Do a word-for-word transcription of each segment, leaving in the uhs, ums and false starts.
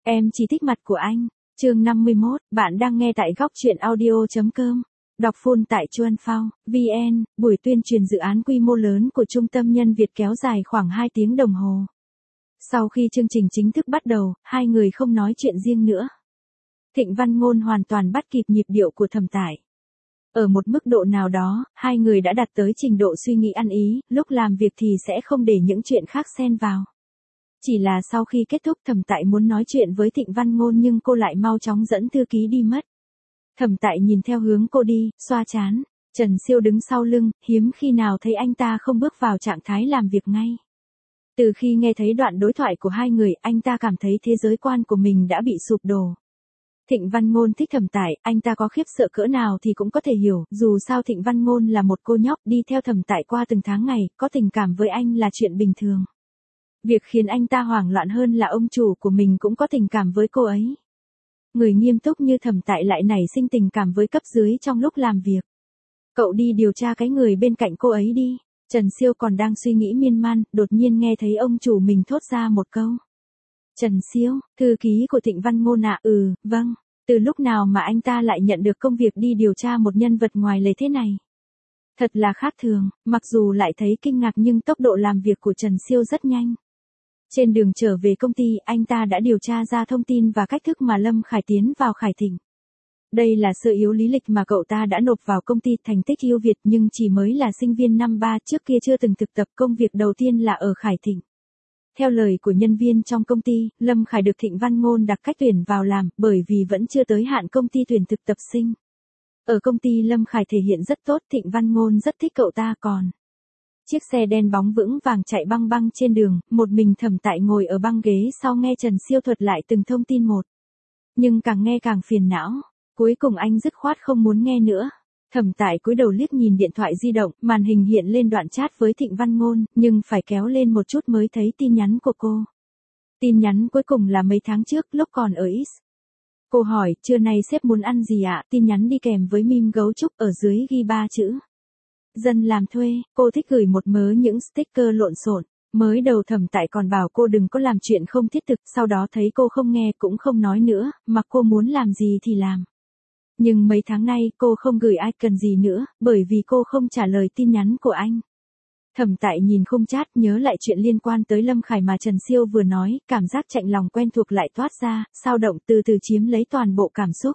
Em chỉ thích mặt của anh. Chương năm mươi mốt, bạn đang nghe tại góc truyện audio chấm com. Đọc full tại chuan phao chấm vn. Buổi tuyên truyền dự án quy mô lớn của Trung tâm Nhân Việt kéo dài khoảng hai tiếng đồng hồ. Sau khi chương trình chính thức bắt đầu, hai người không nói chuyện riêng nữa. Thịnh Văn Ngôn hoàn toàn bắt kịp nhịp điệu của Thẩm Tải. Ở một mức độ nào đó, hai người đã đạt tới trình độ suy nghĩ ăn ý, lúc làm việc thì sẽ không để những chuyện khác xen vào. Chỉ là sau khi kết thúc Thẩm Tải muốn nói chuyện với Thịnh Văn Ngôn nhưng cô lại mau chóng dẫn thư ký đi mất. Thẩm Tải nhìn theo hướng cô đi, xoa trán. Trần Siêu đứng sau lưng, hiếm khi nào thấy anh ta không bước vào trạng thái làm việc ngay. Từ khi nghe thấy đoạn đối thoại của hai người, anh ta cảm thấy thế giới quan của mình đã bị sụp đổ. Thịnh Văn Ngôn thích Thẩm Tải, anh ta có khiếp sợ cỡ nào thì cũng có thể hiểu, dù sao Thịnh Văn Ngôn là một cô nhóc đi theo Thẩm Tải qua từng tháng ngày, có tình cảm với anh là chuyện bình thường. Việc khiến anh ta hoảng loạn hơn là ông chủ của mình cũng có tình cảm với cô ấy. Người nghiêm túc như Thẩm Tải lại nảy sinh tình cảm với cấp dưới trong lúc làm việc. Cậu đi điều tra cái người bên cạnh cô ấy đi. Trần Siêu còn đang suy nghĩ miên man, đột nhiên nghe thấy ông chủ mình thốt ra một câu. Trần Siêu, thư ký của Thịnh Văn Ngôn ạ, à? Ừ, vâng. Từ lúc nào mà anh ta lại nhận được công việc đi điều tra một nhân vật ngoài lề thế này? Thật là khác thường, mặc dù lại thấy kinh ngạc nhưng tốc độ làm việc của Trần Siêu rất nhanh. Trên đường trở về công ty, anh ta đã điều tra ra thông tin và cách thức mà Lâm Khải tiến vào Khải Thịnh. Đây là sơ yếu lý lịch mà cậu ta đã nộp vào công ty thành tích ưu việt nhưng chỉ mới là sinh viên năm ba, trước kia chưa từng thực tập, công việc đầu tiên là ở Khải Thịnh. Theo lời của nhân viên trong công ty, Lâm Khải được Thịnh Văn Ngôn đặt cách tuyển vào làm, bởi vì vẫn chưa tới hạn công ty tuyển thực tập sinh. Ở công ty Lâm Khải thể hiện rất tốt, Thịnh Văn Ngôn rất thích cậu ta còn. Chiếc xe đen bóng vững vàng chạy băng băng trên đường, một mình Thẩm Tải ngồi ở băng ghế sau nghe Trần Siêu thuật lại từng thông tin một. Nhưng càng nghe càng phiền não, cuối cùng anh dứt khoát không muốn nghe nữa. Thẩm Tải cúi đầu liếc nhìn điện thoại di động, màn hình hiện lên đoạn chat với Thịnh Văn Ngôn, nhưng phải kéo lên một chút mới thấy tin nhắn của cô. Tin nhắn cuối cùng là mấy tháng trước lúc còn ở X. Cô hỏi, trưa nay sếp muốn ăn gì ạ? Tin nhắn đi kèm với meme gấu trúc ở dưới ghi ba chữ. Dân làm thuê, cô thích gửi một mớ những sticker lộn xộn. Mới đầu Thẩm Tải còn bảo cô đừng có làm chuyện không thiết thực, sau đó thấy cô không nghe cũng không nói nữa, mặc cô muốn làm gì thì làm. Nhưng mấy tháng nay cô không gửi ai cần gì nữa, bởi vì cô không trả lời tin nhắn của anh. Thẩm Tải nhìn khung chat nhớ lại chuyện liên quan tới Lâm Khải mà Trần Siêu vừa nói, cảm giác chạnh lòng quen thuộc lại toát ra, sao động từ từ chiếm lấy toàn bộ cảm xúc.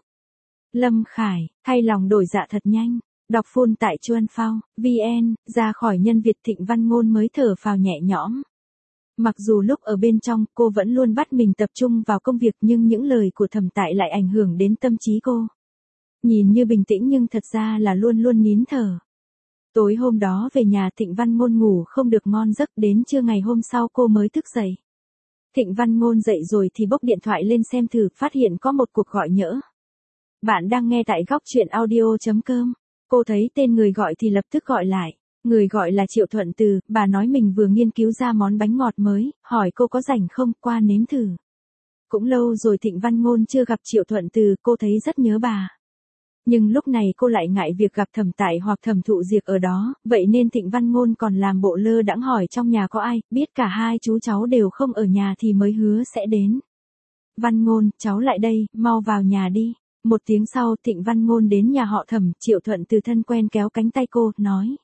Lâm Khải, thay lòng đổi dạ thật nhanh. Đọc full tại chuan phao chấm vn, ra khỏi Nhân Việt Thịnh Văn Ngôn mới thở phào nhẹ nhõm. Mặc dù lúc ở bên trong cô vẫn luôn bắt mình tập trung vào công việc nhưng những lời của Thẩm Tải lại ảnh hưởng đến tâm trí cô. Nhìn như bình tĩnh nhưng thật ra là luôn luôn nín thở. Tối hôm đó về nhà Thịnh Văn Ngôn ngủ không được ngon giấc, đến trưa ngày hôm sau cô mới thức dậy. Thịnh Văn Ngôn dậy rồi thì bốc điện thoại lên xem thử, phát hiện có một cuộc gọi nhỡ. Bạn đang nghe tại góc truyện audio chấm com. Cô thấy tên người gọi thì lập tức gọi lại. Người gọi là Triệu Thuận Từ, bà nói mình vừa nghiên cứu ra món bánh ngọt mới, hỏi cô có rảnh không, qua nếm thử. Cũng lâu rồi Thịnh Văn Ngôn chưa gặp Triệu Thuận Từ, cô thấy rất nhớ bà. Nhưng lúc này cô lại ngại việc gặp Thẩm Tải hoặc Thẩm Thụ Diệp ở đó, vậy nên Thịnh Văn Ngôn còn làm bộ lơ đãng hỏi trong nhà có ai, biết cả hai chú cháu đều không ở nhà thì mới hứa sẽ đến. Văn Ngôn, cháu lại đây, mau vào nhà đi. Một tiếng sau Thịnh Văn Ngôn đến nhà họ Thẩm, Triệu Thuận Từ thân quen kéo cánh tay cô, nói.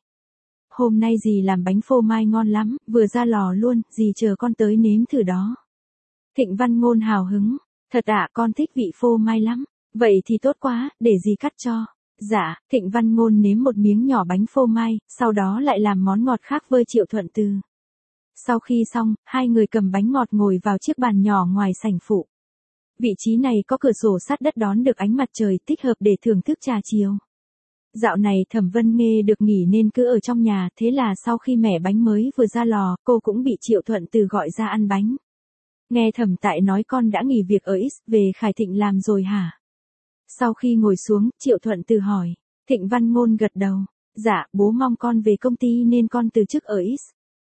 Hôm nay dì làm bánh phô mai ngon lắm, vừa ra lò luôn, dì chờ con tới nếm thử đó. Thịnh Văn Ngôn hào hứng, thật ạ, con thích vị phô mai lắm. Vậy thì tốt quá, để dì cắt cho. Dạ, Thịnh Văn Ngôn nếm một miếng nhỏ bánh phô mai, sau đó lại làm món ngọt khác với Triệu Thuận Từ. Sau khi xong, hai người cầm bánh ngọt ngồi vào chiếc bàn nhỏ ngoài sảnh phụ. Vị trí này có cửa sổ sát đất đón được ánh mặt trời, thích hợp để thưởng thức trà chiều. Dạo này Thẩm Vân Nghê được nghỉ nên cứ ở trong nhà, thế là sau khi mẻ bánh mới vừa ra lò, cô cũng bị Triệu Thuận Từ gọi ra ăn bánh. Nghe Thẩm Tải nói con đã nghỉ việc ở X, về Khải Thịnh làm rồi hả? Sau khi ngồi xuống, Triệu Thuận Từ hỏi. Thịnh Văn Ngôn gật đầu. Dạ, bố mong con về công ty nên con từ chức ở X.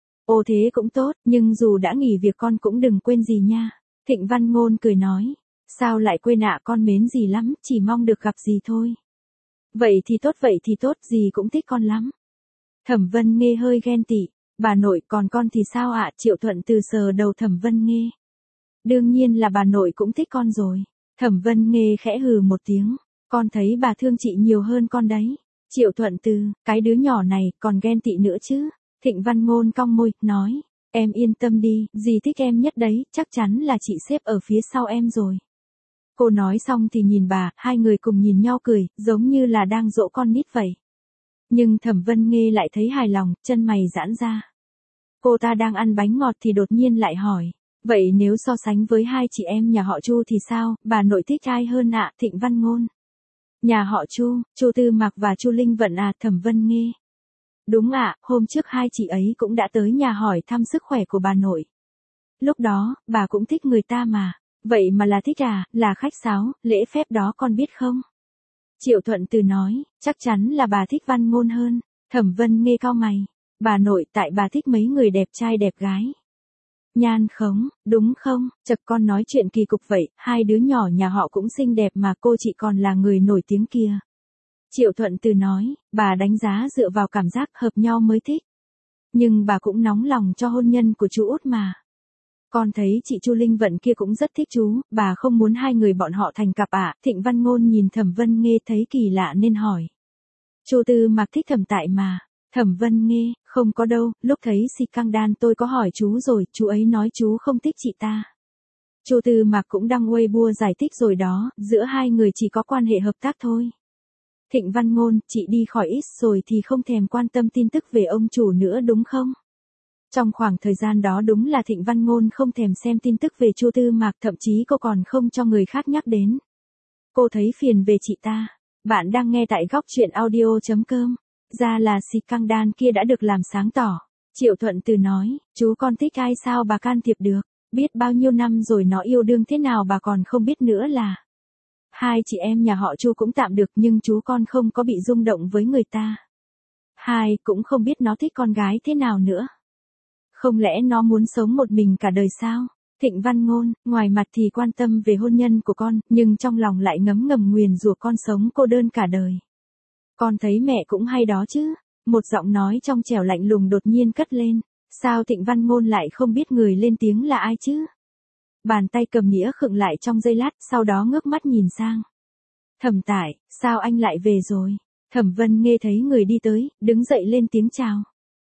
Ồ thế cũng tốt, nhưng dù đã nghỉ việc con cũng đừng quên gì nha. Thịnh Văn Ngôn cười nói. Sao lại quên ạ, con mến dì lắm, chỉ mong được gặp dì thôi. Vậy thì tốt, vậy thì tốt, dì cũng thích con lắm. Thẩm Vân Nghê hơi ghen tị. Bà nội, còn con thì sao ạ? Triệu Thuận Từ sờ đầu Thẩm Vân Nghê. Đương nhiên là bà nội cũng thích con rồi. Thẩm Vân Nghê khẽ hừ một tiếng. Con thấy bà thương chị nhiều hơn con đấy. Triệu Thuận Từ, cái đứa nhỏ này còn ghen tị nữa chứ. Thịnh Văn Ngôn cong môi, nói. Em yên tâm đi, dì thích em nhất đấy, chắc chắn là chị xếp ở phía sau em rồi. Cô nói xong thì nhìn bà, hai người cùng nhìn nhau cười, giống như là đang dỗ con nít vậy. Nhưng Thẩm Vân Nghê lại thấy hài lòng, chân mày giãn ra. Cô ta đang ăn bánh ngọt thì đột nhiên lại hỏi. Vậy nếu so sánh với hai chị em nhà họ Chu thì sao, bà nội thích ai hơn ạ? Thịnh Văn Ngôn. Nhà họ Chu, Chu Tư Mạc và Chu Linh Vận à? Thẩm Vân Nghê. Đúng ạ, hôm trước hai chị ấy cũng đã tới nhà hỏi thăm sức khỏe của bà nội. Lúc đó, bà cũng thích người ta mà. Vậy mà là thích à, là khách sáo, lễ phép đó con biết không? Triệu Thuận Từ nói, chắc chắn là bà thích Văn Ngôn hơn. Thẩm Vân Nghê cau mày. Bà nội tại bà thích mấy người đẹp trai đẹp gái. Nhan khống, đúng không? Chật con nói chuyện kỳ cục vậy, hai đứa nhỏ nhà họ cũng xinh đẹp mà cô chị còn là người nổi tiếng kia. Triệu Thuận Từ nói, bà đánh giá dựa vào cảm giác hợp nhau mới thích. Nhưng bà cũng nóng lòng cho hôn nhân của chú út mà. Con thấy chị Chu Linh Vận kia cũng rất thích chú, bà không muốn hai người bọn họ thành cặp ạ. Thịnh Văn Ngôn nhìn Thẩm Vân Nghê thấy kỳ lạ nên hỏi. Chu Tư Mạc thích Thẩm Tại mà. Thẩm Vân Nghê, không có đâu, lúc thấy Si Căng Đan tôi có hỏi chú rồi, chú ấy nói chú không thích chị ta. Chu Tư Mạc cũng đăng Weibo giải thích rồi đó, giữa hai người chỉ có quan hệ hợp tác thôi. Thịnh Văn Ngôn, chị đi khỏi ít rồi thì không thèm quan tâm tin tức về ông chủ nữa đúng không? Trong khoảng thời gian đó đúng là Thịnh Văn Ngôn không thèm xem tin tức về Chu Tư Mạc, thậm chí cô còn không cho người khác nhắc đến. Cô thấy phiền về chị ta. Bạn đang nghe tại góc truyện audio chấm com. Ra là Si Căng Đan kia đã được làm sáng tỏ. Triệu Thuận Từ nói, chú con thích ai sao bà can thiệp được, biết bao nhiêu năm rồi nó yêu đương thế nào bà còn không biết nữa là. Hai chị em nhà họ Chu cũng tạm được nhưng chú con không có bị rung động với người ta. Hai cũng không biết nó thích con gái thế nào nữa. Không lẽ nó muốn sống một mình cả đời sao? Thịnh Văn Ngôn, ngoài mặt thì quan tâm về hôn nhân của con, nhưng trong lòng lại ngấm ngầm nguyền rủa con sống cô đơn cả đời. Con thấy mẹ cũng hay đó chứ. Một giọng nói trong trẻo lạnh lùng đột nhiên cất lên. Sao Thịnh Văn Ngôn lại không biết người lên tiếng là ai chứ? Bàn tay cầm nĩa khựng lại trong giây lát, sau đó ngước mắt nhìn sang. Thẩm Tại, sao anh lại về rồi? Thẩm Vân Nghê thấy người đi tới, đứng dậy lên tiếng chào.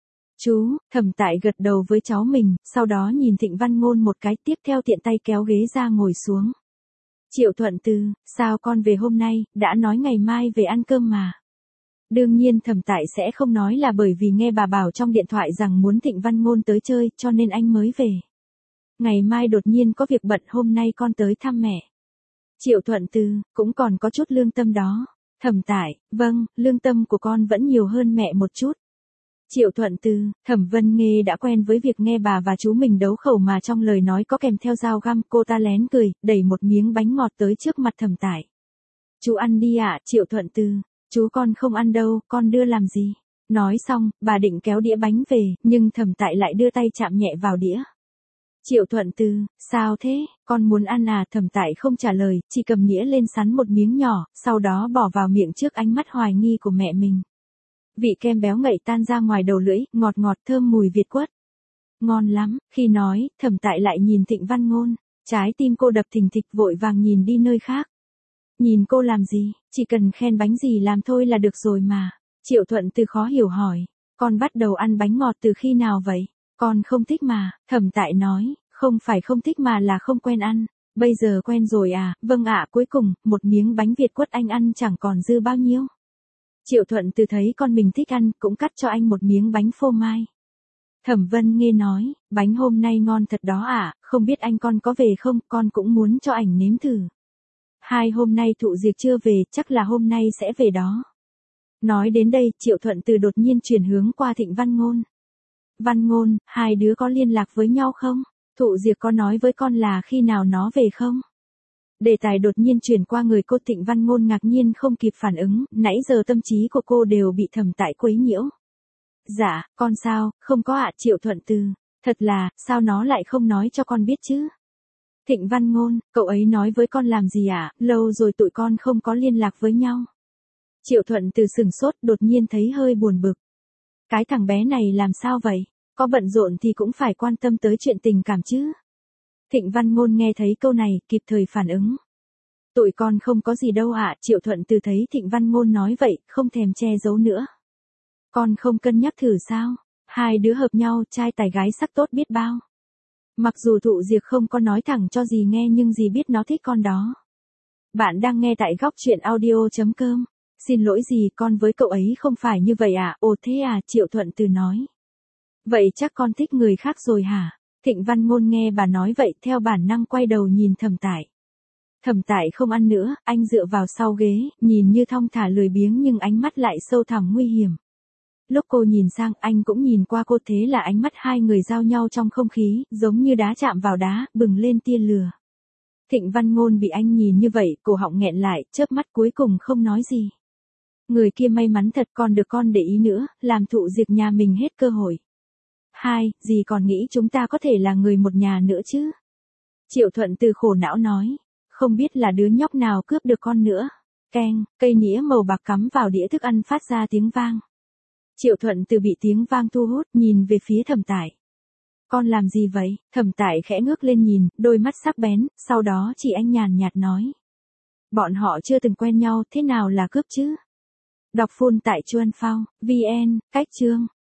Chú, Thẩm Tại gật đầu với cháu mình, sau đó nhìn Thịnh Văn Ngôn một cái, tiếp theo tiện tay kéo ghế ra ngồi xuống. Triệu Thuận Từ, sao con về hôm nay, đã nói ngày mai về ăn cơm mà. Đương nhiên Thẩm Tại sẽ không nói là bởi vì nghe bà bảo trong điện thoại rằng muốn Thịnh Văn Ngôn tới chơi, cho nên anh mới về. Ngày mai đột nhiên có việc bận, hôm nay con tới thăm mẹ. Triệu Thuận Từ, cũng còn có chút lương tâm đó. Thẩm Tại, vâng, lương tâm của con vẫn nhiều hơn mẹ một chút. Triệu Thuận Từ, Thẩm Vân Nghê đã quen với việc nghe bà và chú mình đấu khẩu mà trong lời nói có kèm theo dao găm, cô ta lén cười, đẩy một miếng bánh ngọt tới trước mặt Thẩm Tại. Chú ăn đi ạ. Triệu Thuận Từ, chú con không ăn đâu, con đưa làm gì? Nói xong, bà định kéo đĩa bánh về, nhưng Thẩm Tại lại đưa tay chạm nhẹ vào đĩa. Triệu Thuận Từ, sao thế, con muốn ăn à? Thẩm Tại không trả lời, chỉ cầm nĩa lên sắn một miếng nhỏ, sau đó bỏ vào miệng trước ánh mắt hoài nghi của mẹ mình. Vị kem béo ngậy tan ra ngoài đầu lưỡi, ngọt ngọt thơm mùi Việt quất. Ngon lắm, khi nói, Thẩm Tại lại nhìn Thịnh Văn Ngôn, trái tim cô đập thình thịch vội vàng nhìn đi nơi khác. Nhìn cô làm gì, chỉ cần khen bánh gì làm thôi là được rồi mà. Triệu Thuận Từ khó hiểu hỏi, con bắt đầu ăn bánh ngọt từ khi nào vậy? Con không thích mà. Thẩm Tại nói, không phải không thích mà là không quen ăn. Bây giờ quen rồi à? Vâng ạ. Cuối cùng, một miếng bánh Việt quất anh ăn chẳng còn dư bao nhiêu. Triệu Thuận Từ thấy con mình thích ăn, cũng cắt cho anh một miếng bánh phô mai. Thẩm Vân Nghê nói, bánh hôm nay ngon thật đó ạ, à, không biết anh con có về không, con cũng muốn cho ảnh nếm thử. Hai hôm nay Thụ Diệc chưa về, chắc là hôm nay sẽ về đó. Nói đến đây, Triệu Thuận Từ đột nhiên chuyển hướng qua Thịnh Văn Ngôn. Văn Ngôn, hai đứa có liên lạc với nhau không? Thụ Diệc có nói với con là khi nào nó về không? Đề tài đột nhiên chuyển qua người cô. Thịnh Văn Ngôn ngạc nhiên không kịp phản ứng, nãy giờ tâm trí của cô đều bị Thẩm Tại quấy nhiễu. Dạ, con sao, không có ạ. Triệu Thuận Từ, thật là, sao nó lại không nói cho con biết chứ? Thịnh Văn Ngôn, cậu ấy nói với con làm gì ạ? Lâu rồi tụi con không có liên lạc với nhau. Triệu Thuận Từ sửng sốt, đột nhiên thấy hơi buồn bực. Cái thằng bé này làm sao vậy? Có bận rộn thì cũng phải quan tâm tới chuyện tình cảm chứ. Thịnh Văn Ngôn nghe thấy câu này, kịp thời phản ứng. Tụi con không có gì đâu ạ, Triệu Thuận Từ thấy Thịnh Văn Ngôn nói vậy, không thèm che giấu nữa. Con không cân nhắc thử sao? Hai đứa hợp nhau, trai tài gái sắc tốt biết bao. Mặc dù Thụ Diệc không có nói thẳng cho dì nghe nhưng dì biết nó thích con đó. Bạn đang nghe tại góc truyện audio.com. Xin lỗi dì, con với cậu ấy không phải như vậy à? Ồ thế à, Triệu Thuận Từ nói. Vậy chắc con thích người khác rồi hả? Thịnh Văn Ngôn nghe bà nói vậy theo bản năng quay đầu nhìn Thẩm Tại. Thẩm Tại không ăn nữa, anh dựa vào sau ghế, nhìn như thong thả lười biếng nhưng ánh mắt lại sâu thẳm nguy hiểm. Lúc cô nhìn sang anh cũng nhìn qua cô, thế là ánh mắt hai người giao nhau trong không khí, giống như đá chạm vào đá, bừng lên tia lửa. Thịnh Văn Ngôn bị anh nhìn như vậy, cổ họng nghẹn lại, chớp mắt cuối cùng không nói gì. Người kia may mắn thật, còn được con để ý nữa, làm Thụ Diệc nhà mình hết cơ hội. Hai, dì còn nghĩ chúng ta có thể là người một nhà nữa chứ? Triệu Thuận Từ khổ não nói, không biết là đứa nhóc nào cướp được con nữa. Keng, cây nĩa màu bạc cắm vào đĩa thức ăn phát ra tiếng vang. Triệu Thuận Từ bị tiếng vang thu hút, nhìn về phía Thẩm Tại. Con làm gì vậy? Thẩm Tại khẽ ngước lên nhìn, đôi mắt sắc bén, sau đó chỉ anh nhàn nhạt nói. Bọn họ chưa từng quen nhau, thế nào là cướp chứ? Đọc full tại Chuan Phao, vê en, cách chương.